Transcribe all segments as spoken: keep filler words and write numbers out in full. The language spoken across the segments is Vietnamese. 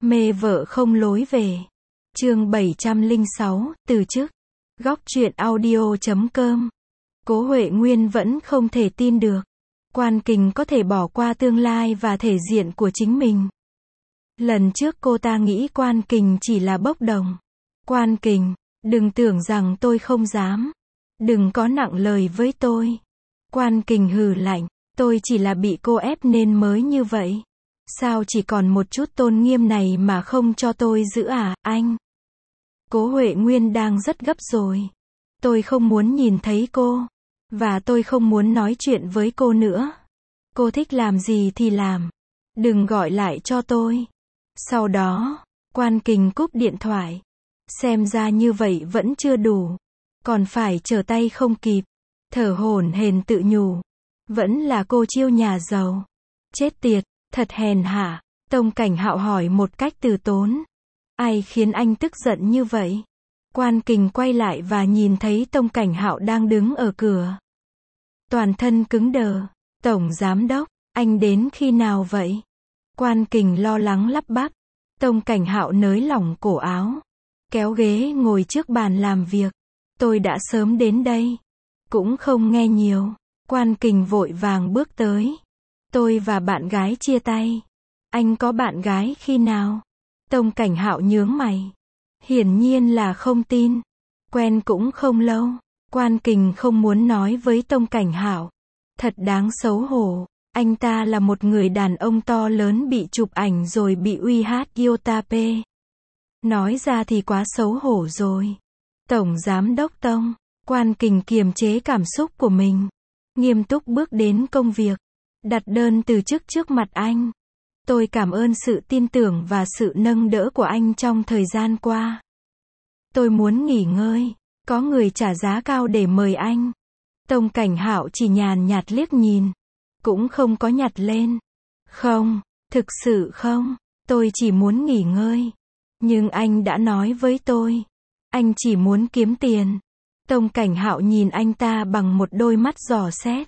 Mê vợ không lối về. Chương bảy trăm lẻ sáu, từ chức. Góc truyện audio chấm com. Cố Huệ Nguyên vẫn không thể tin được. Quan Kình có thể bỏ qua tương lai và thể diện của chính mình. Lần trước cô ta nghĩ Quan Kình chỉ là bốc đồng. Quan Kình, đừng tưởng rằng tôi không dám. Đừng có nặng lời với tôi. Quan Kình hừ lạnh, tôi chỉ là bị cô ép nên mới như vậy. Sao chỉ còn một chút tôn nghiêm này mà không cho tôi giữ à, anh? Cố Huệ Nguyên đang rất gấp rồi. Tôi không muốn nhìn thấy cô. Và tôi không muốn nói chuyện với cô nữa. Cô thích làm gì thì làm. Đừng gọi lại cho tôi. Sau đó, Quan Kình cúp điện thoại. Xem ra như vậy vẫn chưa đủ. Còn phải trở tay không kịp. Thở hổn hển tự nhủ. Vẫn là cô chiêu nhà giàu. Chết tiệt, thật hèn hạ. Tông Cảnh Hạo hỏi một cách từ tốn. Ai khiến anh tức giận như vậy? Quan Kình quay lại và nhìn thấy Tông Cảnh Hạo đang đứng ở cửa. Toàn thân cứng đờ. Tổng giám đốc, anh đến khi nào vậy? Quan Kình lo lắng lắp bắp. Tông Cảnh Hạo nới lỏng cổ áo. Kéo ghế ngồi trước bàn làm việc. Tôi đã sớm đến đây. Cũng không nghe nhiều. Quan Kình vội vàng bước tới. Tôi và bạn gái chia tay. Anh có bạn gái khi nào? Tông Cảnh Hạo nhướng mày. Hiển nhiên là không tin. Quen cũng không lâu. Quan Kình không muốn nói với Tông Cảnh Hạo. Thật đáng xấu hổ. Anh ta là một người đàn ông to lớn bị chụp ảnh rồi bị uy hát Yotape. Nói ra thì quá xấu hổ rồi. Tổng giám đốc Tông. Quan Kình kiềm chế cảm xúc của mình. Nghiêm túc bước đến công việc. Đặt đơn từ chức trước mặt anh. Tôi cảm ơn sự tin tưởng và sự nâng đỡ của anh trong thời gian qua. Tôi muốn nghỉ ngơi. Có người trả giá cao để mời anh. Tông Cảnh Hạo chỉ nhàn nhạt liếc nhìn. Cũng không có nhặt lên. Không, thực sự không. Tôi chỉ muốn nghỉ ngơi. Nhưng anh đã nói với tôi. Anh chỉ muốn kiếm tiền. Tông Cảnh Hạo nhìn anh ta bằng một đôi mắt dò xét.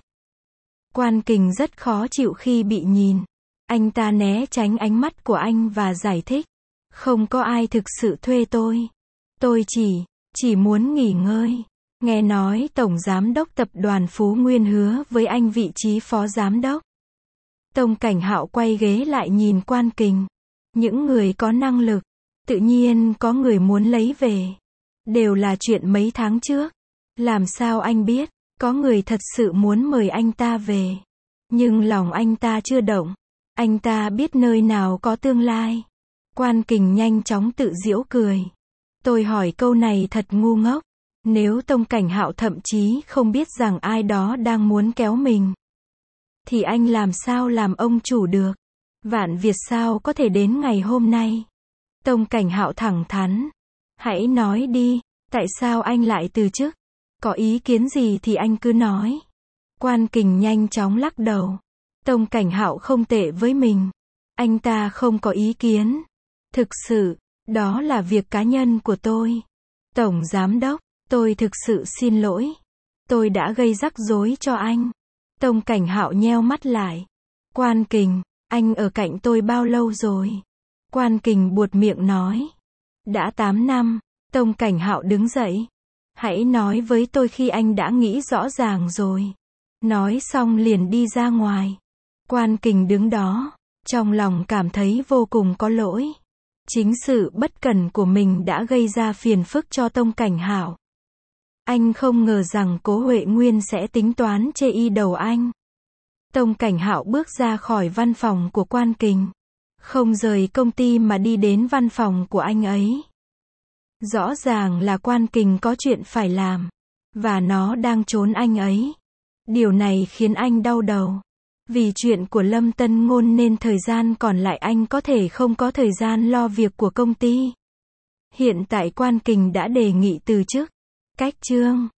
Quan Kình rất khó chịu khi bị nhìn. Anh ta né tránh ánh mắt của anh và giải thích. Không có ai thực sự thuê tôi. Tôi chỉ, chỉ muốn nghỉ ngơi. Nghe nói Tổng Giám đốc Tập đoàn Phú Nguyên hứa với anh vị trí Phó Giám đốc. Tông Cảnh Hạo quay ghế lại nhìn Quan Kình. Những người có năng lực, tự nhiên có người muốn lấy về. Đều là chuyện mấy tháng trước. Làm sao anh biết, có người thật sự muốn mời anh ta về. Nhưng lòng anh ta chưa động. Anh ta biết nơi nào có tương lai. Quan Kình nhanh chóng tự giễu cười. Tôi hỏi câu này thật ngu ngốc. Nếu Tông Cảnh Hạo thậm chí không biết rằng ai đó đang muốn kéo mình, thì anh làm sao làm ông chủ được? Vạn Việt sao có thể đến ngày hôm nay? Tông Cảnh Hạo thẳng thắn. Hãy nói đi, tại sao anh lại từ chức? Có ý kiến gì thì anh cứ nói. Quan Kình nhanh chóng lắc đầu. Tông Cảnh Hạo không tệ với mình. Anh ta không có ý kiến. Thực sự, đó là việc cá nhân của tôi. Tổng Giám đốc, tôi thực sự xin lỗi. Tôi đã gây rắc rối cho anh. Tông Cảnh Hạo nheo mắt lại. Quan Kình, anh ở cạnh tôi bao lâu rồi? Quan Kình buột miệng nói. Đã tám năm. Tông Cảnh Hạo đứng dậy. Hãy nói với tôi khi anh đã nghĩ rõ ràng rồi. Nói xong liền đi ra ngoài. Quan Kình đứng đó, trong lòng cảm thấy vô cùng có lỗi. Chính sự bất cẩn của mình đã gây ra phiền phức cho Tông Cảnh Hạo. Anh không ngờ rằng Cố Huệ Nguyên sẽ tính toán chê y đầu anh. Tông Cảnh Hạo bước ra khỏi văn phòng của Quan Kình. Không rời công ty mà đi đến văn phòng của anh ấy. Rõ ràng là Quan Kình có chuyện phải làm. Và nó đang trốn anh ấy. Điều này khiến anh đau đầu. Vì chuyện của Lâm Tân Ngôn nên thời gian còn lại anh có thể không có thời gian lo việc của công ty. Hiện tại Quan Kình đã đề nghị từ chức. Cách chương